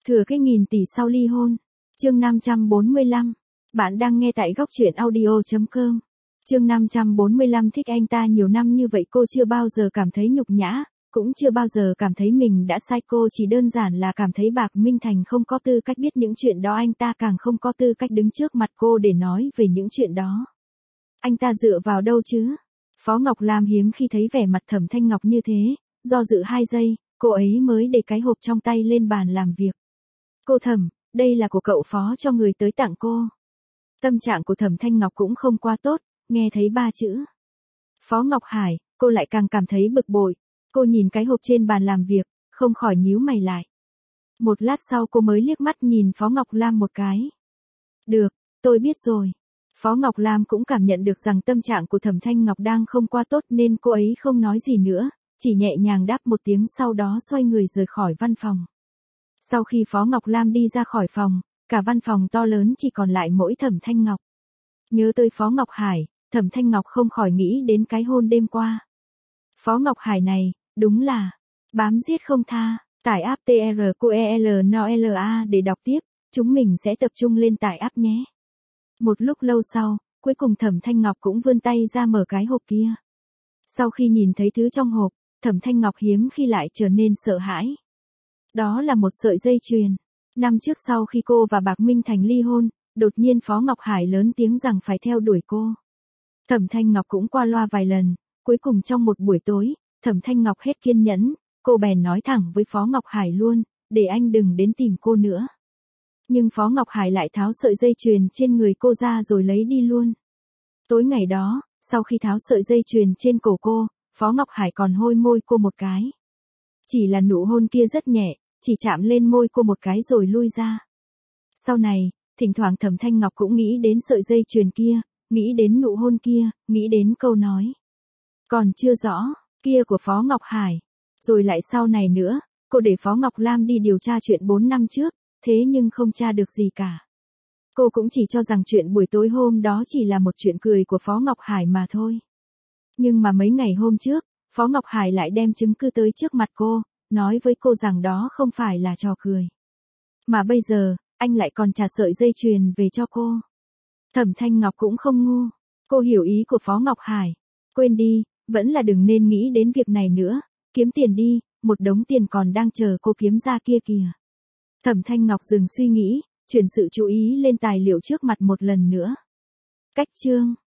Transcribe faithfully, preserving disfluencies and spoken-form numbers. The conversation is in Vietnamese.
Thừa cái nghìn tỷ sau ly hôn. Chương năm trăm bốn mươi lăm. Bạn đang nghe tại góc truyện audio chấm com. Chương năm trăm bốn mươi lăm. Thích anh ta nhiều năm như vậy cô chưa bao giờ cảm thấy nhục nhã, cũng chưa bao giờ cảm thấy mình đã sai, cô chỉ đơn giản là cảm thấy Bạc Minh Thành không có tư cách biết những chuyện đó, anh ta càng không có tư cách đứng trước mặt cô để nói về những chuyện đó. Anh ta dựa vào đâu chứ? Phó Ngọc Lam hiếm khi thấy vẻ mặt Thẩm Thanh Ngọc như thế, do dự hai giây, cô ấy mới để cái hộp trong tay lên bàn làm việc. Cô Thẩm, đây là của cậu Phó cho người tới tặng cô. Tâm trạng của Thẩm Thanh Ngọc cũng không quá tốt, nghe thấy ba chữ Phó Ngọc Hải, cô lại càng cảm thấy bực bội. Cô nhìn cái hộp trên bàn làm việc, không khỏi nhíu mày lại. Một lát sau cô mới liếc mắt nhìn Phó Ngọc Lam một cái. Được, tôi biết rồi. Phó Ngọc Lam cũng cảm nhận được rằng tâm trạng của Thẩm Thanh Ngọc đang không quá tốt nên cô ấy không nói gì nữa, chỉ nhẹ nhàng đáp một tiếng sau đó xoay người rời khỏi văn phòng. Sau khi Phó Ngọc Lam đi ra khỏi phòng, cả văn phòng to lớn chỉ còn lại mỗi Thẩm Thanh Ngọc. Nhớ tới Phó Ngọc Hải, Thẩm Thanh Ngọc không khỏi nghĩ đến cái hôn đêm qua. Phó Ngọc Hải này, đúng là bám giết không tha. Tải app tê rờ quy e lờ en o lờ a để đọc tiếp, chúng mình sẽ tập trung lên tải app nhé. Một lúc lâu sau, cuối cùng Thẩm Thanh Ngọc cũng vươn tay ra mở cái hộp kia. Sau khi nhìn thấy thứ trong hộp, Thẩm Thanh Ngọc hiếm khi lại trở nên sợ hãi. Đó là một sợi dây chuyền. Năm trước sau khi cô và Bạc Minh Thành ly hôn, đột nhiên Phó Ngọc Hải lớn tiếng rằng phải theo đuổi cô. Thẩm Thanh Ngọc cũng qua loa vài lần, cuối cùng trong một buổi tối, Thẩm Thanh Ngọc hết kiên nhẫn, cô bèn nói thẳng với Phó Ngọc Hải luôn, để anh đừng đến tìm cô nữa. Nhưng Phó Ngọc Hải lại tháo sợi dây chuyền trên người cô ra rồi lấy đi luôn. Tối ngày đó, sau khi tháo sợi dây chuyền trên cổ cô, Phó Ngọc Hải còn hôn môi cô một cái. Chỉ là nụ hôn kia rất nhẹ, chỉ chạm lên môi cô một cái rồi lui ra. Sau này, thỉnh thoảng Thẩm Thanh Ngọc cũng nghĩ đến sợi dây chuyền kia, nghĩ đến nụ hôn kia, nghĩ đến câu nói còn chưa rõ, kia của Phó Ngọc Hải. Rồi lại sau này nữa, cô để Phó Ngọc Lam đi điều tra chuyện bốn năm trước, thế nhưng không tra được gì cả. Cô cũng chỉ cho rằng chuyện buổi tối hôm đó chỉ là một chuyện cười của Phó Ngọc Hải mà thôi. Nhưng mà mấy ngày hôm trước, Phó Ngọc Hải lại đem chứng cứ tới trước mặt cô, nói với cô rằng đó không phải là trò cười. Mà bây giờ, anh lại còn trả sợi dây chuyền về cho cô. Thẩm Thanh Ngọc cũng không ngu. Cô hiểu ý của Phó Ngọc Hải. Quên đi, vẫn là đừng nên nghĩ đến việc này nữa. Kiếm tiền đi, một đống tiền còn đang chờ cô kiếm ra kia kìa. Thẩm Thanh Ngọc dừng suy nghĩ, chuyển sự chú ý lên tài liệu trước mặt một lần nữa. Cách chương.